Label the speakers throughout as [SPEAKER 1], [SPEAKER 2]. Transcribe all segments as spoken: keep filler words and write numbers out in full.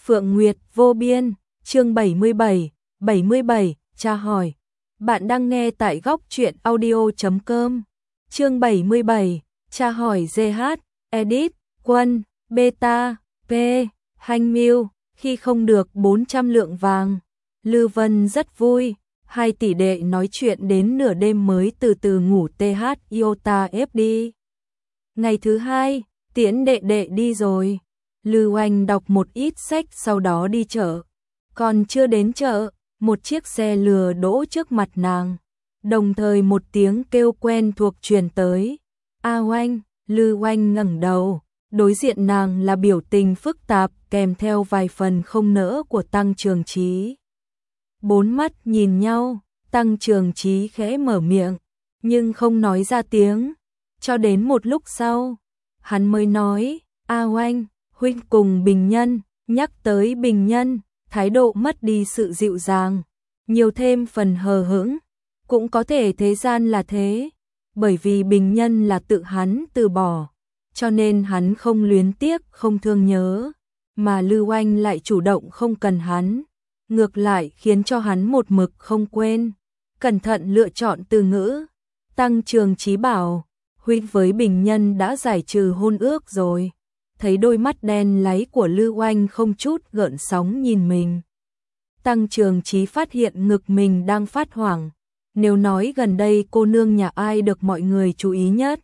[SPEAKER 1] Phượng Nguyệt vô biên, chương bảy mươi bảy, bảy mươi bảy, tra hỏi. Bạn đang nghe tại góc truyện audio chấm com. Chương bảy mươi bảy, tra hỏi giê hát, edit, quân, beta, p, hành miêu, khi không được bốn trăm lượng vàng. Lư Vân rất vui, hai tỷ đệ nói chuyện đến nửa đêm mới từ từ ngủ tê hát iota ép đi. Ngày thứ hai, tiễn đệ đệ đi rồi. Lư Oanh đọc một ít sách sau đó đi chợ. Còn chưa đến chợ, một chiếc xe lừa đỗ trước mặt nàng. Đồng thời một tiếng kêu quen thuộc truyền tới. A Oanh, Lư Oanh ngẩng đầu. Đối diện nàng là biểu tình phức tạp kèm theo vài phần không nỡ của Tăng Trường Chí. Bốn mắt nhìn nhau, Tăng Trường Chí khẽ mở miệng, nhưng không nói ra tiếng. Cho đến một lúc sau, hắn mới nói, A Oanh, huynh cùng Bình Nhân, nhắc tới Bình Nhân, thái độ mất đi sự dịu dàng, nhiều thêm phần hờ hững, cũng có thể thế gian là thế, bởi vì Bình Nhân là tự hắn từ bỏ, cho nên hắn không luyến tiếc, không thương nhớ, mà Lư Oanh lại chủ động không cần hắn, ngược lại khiến cho hắn một mực không quên, cẩn thận lựa chọn từ ngữ. Tăng Trường Chí bảo, huynh với Bình Nhân đã giải trừ hôn ước rồi. Thấy đôi mắt đen láy của Lư Oanh không chút gợn sóng nhìn mình. Tăng Trường Chí phát hiện ngực mình đang phát hoảng. Nếu nói gần đây cô nương nhà ai được mọi người chú ý nhất,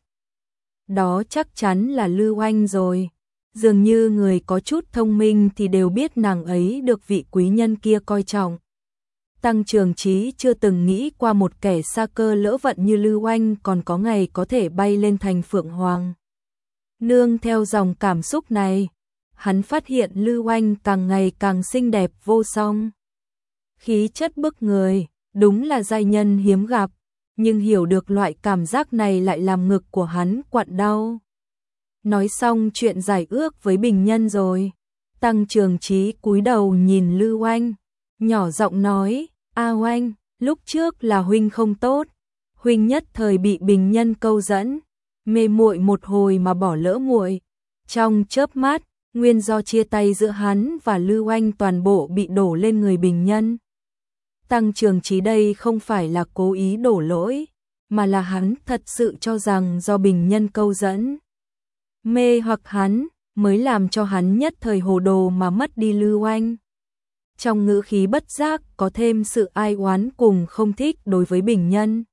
[SPEAKER 1] đó chắc chắn là Lư Oanh rồi. Dường như người có chút thông minh thì đều biết nàng ấy được vị quý nhân kia coi trọng. Tăng Trường Chí chưa từng nghĩ qua một kẻ sa cơ lỡ vận như Lư Oanh còn có ngày có thể bay lên thành Phượng Hoàng. Nương theo dòng cảm xúc này, hắn phát hiện Lư Oanh càng ngày càng xinh đẹp vô song. Khí chất bức người, đúng là giai nhân hiếm gặp, nhưng hiểu được loại cảm giác này lại làm ngực của hắn quặn đau. Nói xong chuyện giải ước với Bình Nhân rồi, Tăng Trường Chí cúi đầu nhìn Lư Oanh, nhỏ giọng nói, A Oanh, lúc trước là huynh không tốt, huynh nhất thời bị Bình Nhân câu dẫn, mê muội một hồi mà bỏ lỡ muội. Trong chớp mắt, nguyên do chia tay giữa hắn và Lư Oanh toàn bộ bị đổ lên người Bình Nhân. Tăng Trường Chí đây không phải là cố ý đổ lỗi, mà là hắn thật sự cho rằng do Bình Nhân câu dẫn, mê hoặc hắn, mới làm cho hắn nhất thời hồ đồ mà mất đi Lư Oanh. Trong ngữ khí bất giác có thêm sự ai oán cùng không thích đối với Bình Nhân.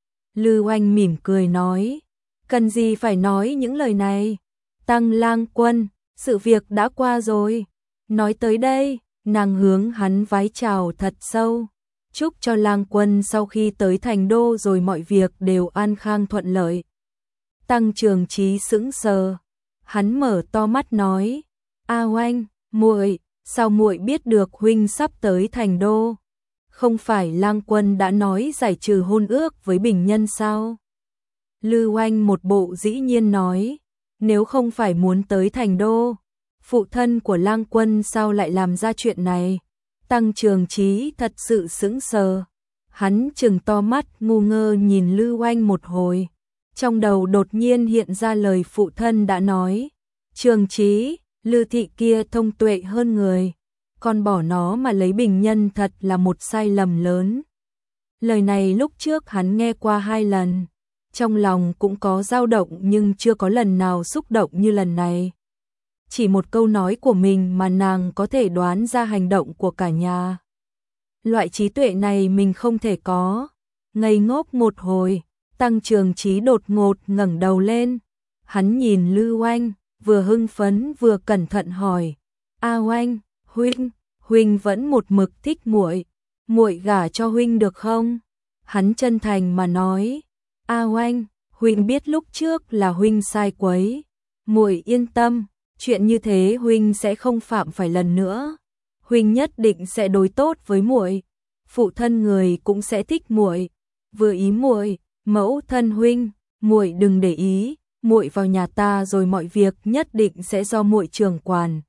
[SPEAKER 1] Lư Oanh mỉm cười nói, cần gì phải nói những lời này, Tăng lang quân, sự việc đã qua rồi. Nói tới đây, nàng hướng hắn vái chào thật sâu, chúc cho lang quân sau khi tới thành đô rồi mọi việc đều an khang thuận lợi. Tăng Trường Chí sững sờ, hắn mở to mắt nói, A Oanh, muội, sao muội biết được huynh sắp tới thành đô? Không phải lang quân đã nói giải trừ hôn ước với Bình Nhân sao? Lư Oanh một bộ dĩ nhiên nói, nếu không phải muốn tới thành đô, phụ thân của lang quân sao lại làm ra chuyện này? Tăng Trường Chí thật sự sững sờ, hắn trừng to mắt ngu ngơ nhìn Lư Oanh một hồi, trong đầu đột nhiên hiện ra lời phụ thân đã nói, Trường Chí, Lư thị kia thông tuệ hơn người, con bỏ nó mà lấy Bình Nhân thật là một sai lầm lớn. Lời này lúc trước hắn nghe qua hai lần, trong lòng cũng có dao động nhưng chưa có lần nào xúc động như lần này. Chỉ một câu nói của mình mà nàng có thể đoán ra hành động của cả nhà. Loại trí tuệ này mình không thể có. Ngây ngốc một hồi, Tăng Trường Chí đột ngột ngẩng đầu lên. Hắn nhìn Lư Oanh, vừa hưng phấn vừa cẩn thận hỏi, A Oanh, huynh, huynh vẫn một mực thích muội, muội gả cho huynh được không? Hắn chân thành mà nói, A Oanh, huynh biết lúc trước là huynh sai quấy, muội yên tâm, chuyện như thế huynh sẽ không phạm phải lần nữa, huynh nhất định sẽ đối tốt với muội, phụ thân người cũng sẽ thích muội, vừa ý muội, mẫu thân huynh, muội đừng để ý, muội vào nhà ta rồi mọi việc nhất định sẽ do muội trưởng quản.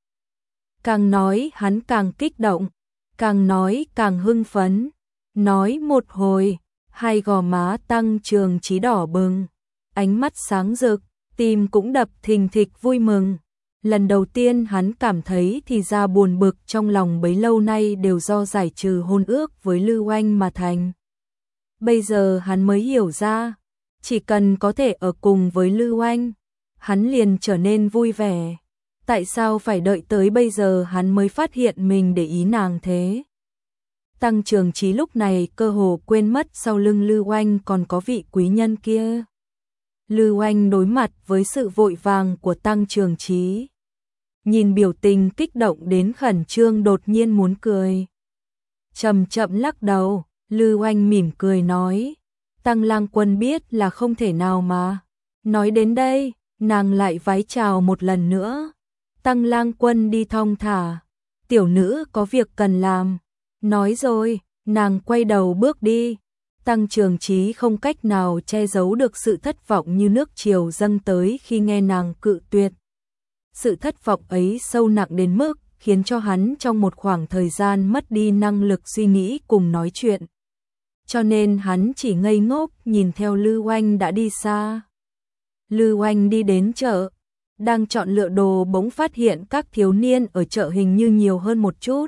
[SPEAKER 1] Càng nói hắn càng kích động, càng nói càng hưng phấn, nói một hồi, hai gò má Tăng Trường Chí đỏ bừng, ánh mắt sáng rực, tim cũng đập thình thịch vui mừng. Lần đầu tiên hắn cảm thấy thì ra buồn bực trong lòng bấy lâu nay đều do giải trừ hôn ước với Lưu Oanh mà thành. Bây giờ hắn mới hiểu ra, chỉ cần có thể ở cùng với Lưu Oanh, hắn liền trở nên vui vẻ. Tại sao phải đợi tới bây giờ hắn mới phát hiện mình để ý nàng thế? Tăng Trường Chí lúc này cơ hồ quên mất sau lưng Lưu Oanh còn có vị quý nhân kia. Lưu Oanh đối mặt với sự vội vàng của Tăng Trường Chí, nhìn biểu tình kích động đến khẩn trương đột nhiên muốn cười. Chậm chậm lắc đầu, Lưu Oanh mỉm cười nói, Tăng Lang Quân biết là không thể nào mà. Nói đến đây, nàng lại vái chào một lần nữa. Tăng Lang Quân đi thong thả, tiểu nữ có việc cần làm. Nói rồi, nàng quay đầu bước đi. Tăng Trường Chí không cách nào che giấu được sự thất vọng như nước triều dâng tới khi nghe nàng cự tuyệt. Sự thất vọng ấy sâu nặng đến mức khiến cho hắn trong một khoảng thời gian mất đi năng lực suy nghĩ cùng nói chuyện. Cho nên hắn chỉ ngây ngốc nhìn theo Lưu Oanh đã đi xa. Lưu Oanh đi đến chợ, đang chọn lựa đồ bỗng phát hiện các thiếu niên ở chợ hình như nhiều hơn một chút.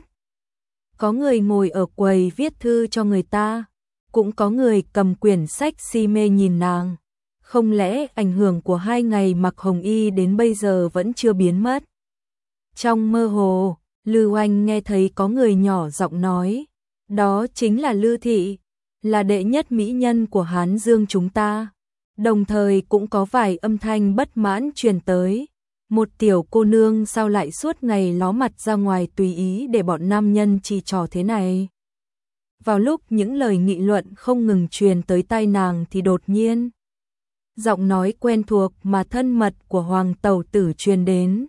[SPEAKER 1] Có người ngồi ở quầy viết thư cho người ta, cũng có người cầm quyển sách si mê nhìn nàng. Không lẽ ảnh hưởng của hai ngày mặc hồng y đến bây giờ vẫn chưa biến mất? Trong mơ hồ, Lưu Oanh nghe thấy có người nhỏ giọng nói, đó chính là Lưu Thị, là đệ nhất mỹ nhân của Hán Dương chúng ta. Đồng thời cũng có vài âm thanh bất mãn truyền tới. Một tiểu cô nương sao lại suốt ngày ló mặt ra ngoài tùy ý để bọn nam nhân chỉ trò thế này. Vào lúc những lời nghị luận không ngừng truyền tới tai nàng thì đột nhiên, giọng nói quen thuộc mà thân mật của Hoàng Tẩu Tử truyền đến.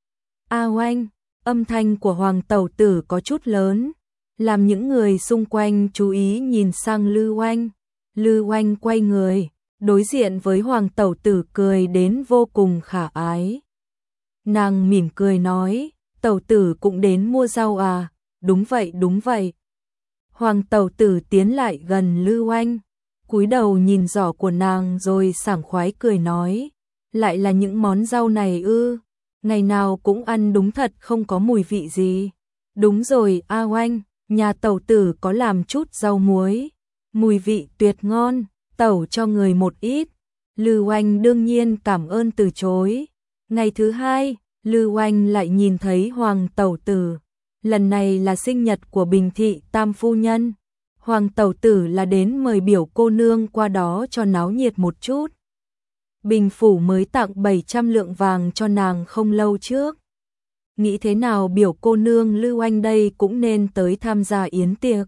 [SPEAKER 1] A Oanh, âm thanh của Hoàng Tẩu Tử có chút lớn, làm những người xung quanh chú ý nhìn sang Lưu Oanh. Lưu Oanh quay người, đối diện với Hoàng Tẩu Tử cười đến vô cùng khả ái. Nàng mỉm cười nói, Tẩu Tử cũng đến mua rau à? Đúng vậy, đúng vậy. Hoàng Tẩu Tử tiến lại gần Lưu Oanh, cúi đầu nhìn giỏ của nàng rồi sảng khoái cười nói, lại là những món rau này ư? Ngày nào cũng ăn đúng thật không có mùi vị gì. Đúng rồi A Oanh, nhà Tẩu Tử có làm chút rau muối, mùi vị tuyệt ngon, tẩu cho người một ít. Lưu Oanh đương nhiên cảm ơn từ chối. Ngày thứ hai, Lưu Oanh lại nhìn thấy Hoàng Tẩu Tử. Lần này là sinh nhật của Bình Thị Tam Phu Nhân. Hoàng Tẩu Tử là đến mời biểu cô nương qua đó cho náo nhiệt một chút. Bình Phủ mới tặng bảy trăm lượng vàng cho nàng không lâu trước. Nghĩ thế nào biểu cô nương Lưu Oanh đây cũng nên tới tham gia yến tiệc.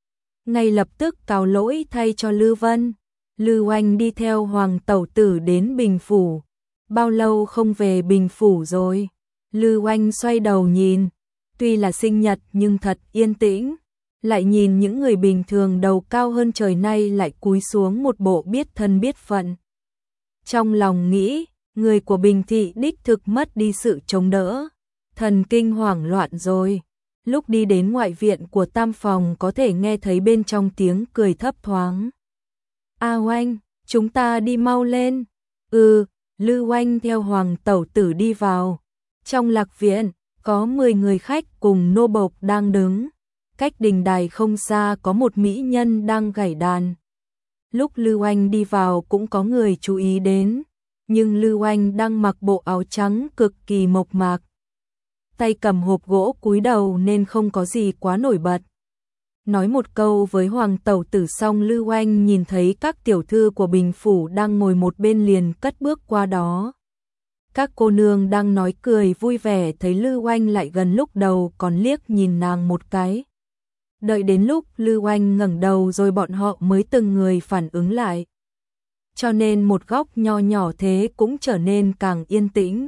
[SPEAKER 1] Ngay lập tức cáo lỗi thay cho Lưu Vân. Lưu Oanh đi theo Hoàng Tẩu Tử đến Bình Phủ. Bao lâu không về Bình Phủ rồi? Lưu Oanh xoay đầu nhìn. Tuy là sinh nhật nhưng thật yên tĩnh. Lại nhìn những người bình thường đầu cao hơn trời nay lại cúi xuống một bộ biết thân biết phận. Trong lòng nghĩ, người của Bình Thị đích thực mất đi sự chống đỡ. Thần kinh hoảng loạn rồi. Lúc đi đến ngoại viện của Tam Phòng có thể nghe thấy bên trong tiếng cười thấp thoáng. A Oanh, chúng ta đi mau lên. Ừ, Lưu Oanh theo Hoàng Tẩu Tử đi vào. Trong lạc viện, có mười người khách cùng nô bộc đang đứng. Cách đình đài không xa có một mỹ nhân đang gảy đàn. Lúc Lưu Oanh đi vào cũng có người chú ý đến. Nhưng Lưu Oanh đang mặc bộ áo trắng cực kỳ mộc mạc. Tay cầm hộp gỗ cúi đầu nên không có gì quá nổi bật. Nói một câu với Hoàng Tẩu Tử xong Lưu Oanh nhìn thấy các tiểu thư của Bình Phủ đang ngồi một bên liền cất bước qua đó. Các cô nương đang nói cười vui vẻ thấy Lưu Oanh lại gần lúc đầu còn liếc nhìn nàng một cái. Đợi đến lúc Lưu Oanh ngẩng đầu rồi bọn họ mới từng người phản ứng lại. Cho nên một góc nho nhỏ thế cũng trở nên càng yên tĩnh.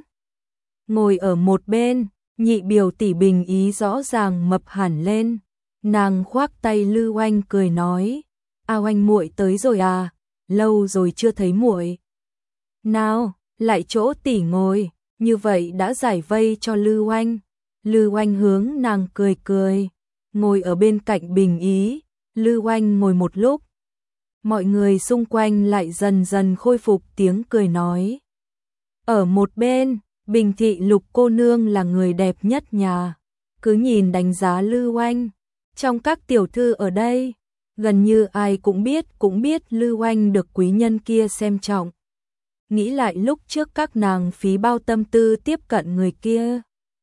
[SPEAKER 1] Ngồi ở một bên, nhị biểu tỷ Bình Ý rõ ràng mập hẳn lên. Nàng khoác tay Lưu Oanh cười nói, A Oanh muội tới rồi à, lâu rồi chưa thấy muội. Nào, lại chỗ tỷ ngồi, như vậy đã giải vây cho Lưu Oanh. Lưu Oanh hướng nàng cười cười, ngồi ở bên cạnh Bình Ý. Lưu Oanh ngồi một lúc, mọi người xung quanh lại dần dần khôi phục tiếng cười nói. Ở một bên, Bình thị Lục cô nương là người đẹp nhất nhà. Cứ nhìn đánh giá Lư Oanh. Trong các tiểu thư ở đây, gần như ai cũng biết, cũng biết Lư Oanh được quý nhân kia xem trọng. Nghĩ lại lúc trước các nàng phí bao tâm tư tiếp cận người kia.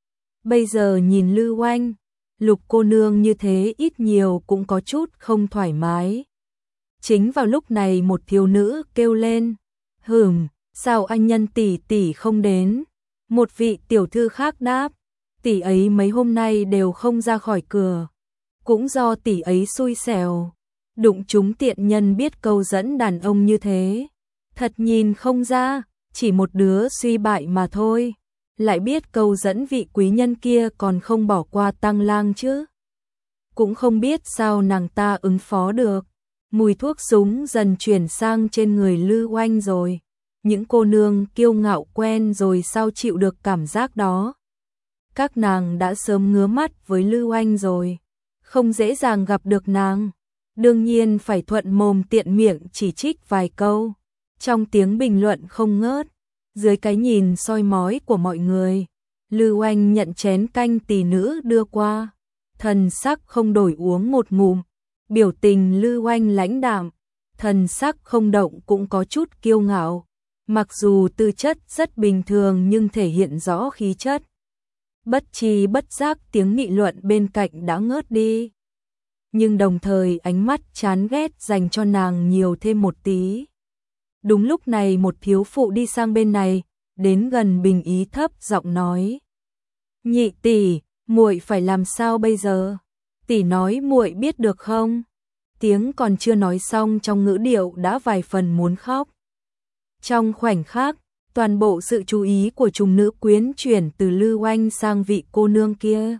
[SPEAKER 1] Bây giờ nhìn Lư Oanh, Lục cô nương như thế ít nhiều cũng có chút không thoải mái. Chính vào lúc này một thiếu nữ kêu lên, hửm, sao anh Nhân tỷ tỷ không đến? Một vị tiểu thư khác đáp, tỷ ấy mấy hôm nay đều không ra khỏi cửa. Cũng do tỷ ấy xui xẻo, đụng chúng tiện nhân biết câu dẫn đàn ông như thế. Thật nhìn không ra, chỉ một đứa suy bại mà thôi. Lại biết câu dẫn vị quý nhân kia còn không bỏ qua Tăng Lang chứ. Cũng không biết sao nàng ta ứng phó được. Mùi thuốc súng dần chuyển sang trên người Lư Oanh rồi. Những cô nương kiêu ngạo quen rồi sao chịu được cảm giác đó. Các nàng đã sớm ngứa mắt với Lư Oanh rồi. Không dễ dàng gặp được nàng. Đương nhiên phải thuận mồm tiện miệng chỉ trích vài câu. Trong tiếng bình luận không ngớt. Dưới cái nhìn soi mói của mọi người, Lư Oanh nhận chén canh tỷ nữ đưa qua. Thần sắc không đổi uống một ngụm. Biểu tình Lư Oanh lãnh đạm. Thần sắc không động cũng có chút kiêu ngạo. Mặc dù tư chất rất bình thường nhưng thể hiện rõ khí chất. Bất tri bất giác tiếng nghị luận bên cạnh đã ngớt đi. Nhưng đồng thời ánh mắt chán ghét dành cho nàng nhiều thêm một tí. Đúng lúc này một thiếu phụ đi sang bên này, đến gần Bình Ý thấp giọng nói: "Nhị tỷ, muội phải làm sao bây giờ? Tỷ nói muội biết được không?" Tiếng còn chưa nói xong trong ngữ điệu đã vài phần muốn khóc. Trong khoảnh khắc, toàn bộ sự chú ý của chúng nữ quyến chuyển từ Lư Oanh sang vị cô nương kia.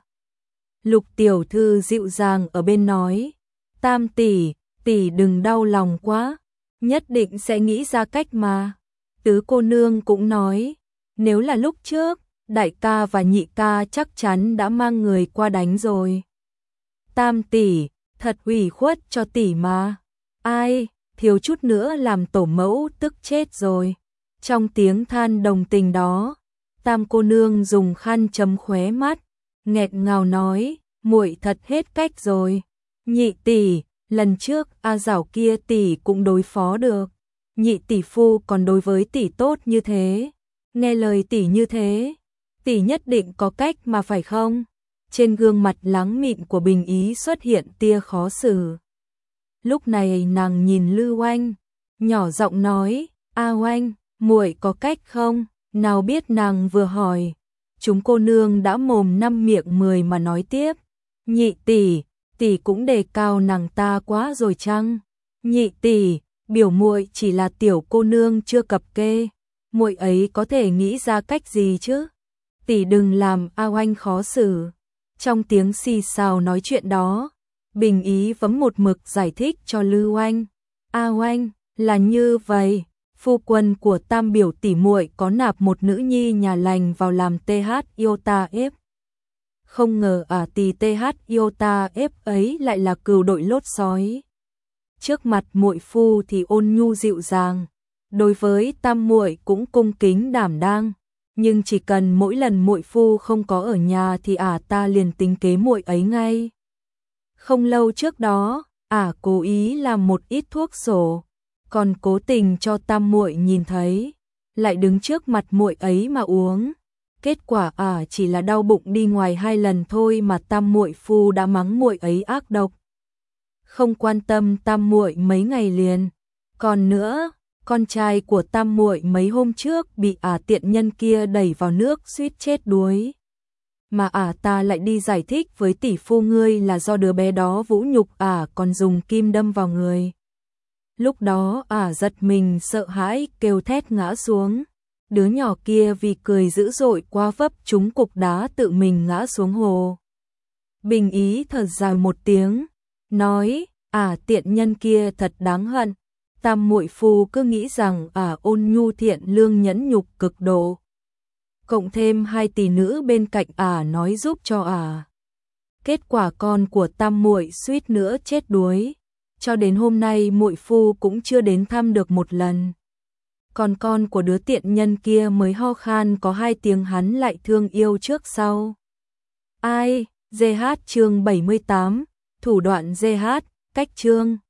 [SPEAKER 1] Lục tiểu thư dịu dàng ở bên nói: "Tam tỷ, tỷ đừng đau lòng quá, nhất định sẽ nghĩ ra cách mà." Tứ cô nương cũng nói: "Nếu là lúc trước, đại ca và nhị ca chắc chắn đã mang người qua đánh rồi. Tam tỷ, thật ủy khuất cho tỷ mà. Ai, thiếu chút nữa làm tổ mẫu tức chết rồi." Trong tiếng than đồng tình đó, Tam cô nương dùng khăn chấm khóe mắt, nghẹt ngào nói: "Muội thật hết cách rồi. Nhị tỷ, lần trước A Giảo kia tỷ cũng đối phó được. Nhị tỷ phu còn đối với tỷ tốt như thế, nghe lời tỷ như thế, tỷ nhất định có cách mà phải không?" Trên gương mặt lắng mịn của Bình Ý xuất hiện tia khó xử. Lúc này nàng nhìn Lư Oanh, nhỏ giọng nói: "A Oanh, muội có cách không?" Nào biết nàng vừa hỏi, chúng cô nương đã mồm năm miệng mười mà nói tiếp: "Nhị tỷ, tỷ cũng đề cao nàng ta quá rồi chăng? Nhị tỷ, biểu muội chỉ là tiểu cô nương chưa cập kê, muội ấy có thể nghĩ ra cách gì chứ? Tỷ đừng làm A Oanh khó xử." Trong tiếng xì xào nói chuyện đó, Bình Ý vấm một mực giải thích cho Lư Oanh: "A Oanh, là như vậy, phu quân của Tam biểu tỷ muội có nạp một nữ nhi nhà lành vào làm tê hát Iota ép. Không ngờ à tỷ tê hát Iota ép ấy lại là cừu đội lốt sói. Trước mặt muội phu thì ôn nhu dịu dàng, đối với Tam muội cũng cung kính đảm đang, nhưng chỉ cần mỗi lần muội phu không có ở nhà thì ả à ta liền tính kế muội ấy ngay. Không lâu trước đó, ả à cố ý làm một ít thuốc sổ, còn cố tình cho Tam muội nhìn thấy, lại đứng trước mặt muội ấy mà uống. Kết quả ả à chỉ là đau bụng đi ngoài hai lần thôi mà Tam muội phu đã mắng muội ấy ác độc. Không quan tâm Tam muội mấy ngày liền. Còn nữa, con trai của Tam muội mấy hôm trước bị ả à tiện nhân kia đẩy vào nước suýt chết đuối. Mà ả à ta lại đi giải thích với tỷ phu ngươi là do đứa bé đó vũ nhục ả à còn dùng kim đâm vào người. Lúc đó ả à giật mình sợ hãi kêu thét ngã xuống. Đứa nhỏ kia vì cười dữ dội quá vấp trúng cục đá tự mình ngã xuống hồ." Bình Ý thở dài một tiếng, nói: "À tiện nhân kia thật đáng hận. Tam muội phu cứ nghĩ rằng ả à ôn nhu thiện lương nhẫn nhục cực độ. Cộng thêm hai tỷ nữ bên cạnh ả à nói giúp cho ả. À. Kết quả con của Tam muội suýt nữa chết đuối. Cho đến hôm nay muội phu cũng chưa đến thăm được một lần." còn con của đứa tiện nhân kia mới ho khan có hai tiếng hắn lại thương yêu trước sau. Ai, giê hát chương bảy mươi tám, thủ đoạn giê hát, cách chương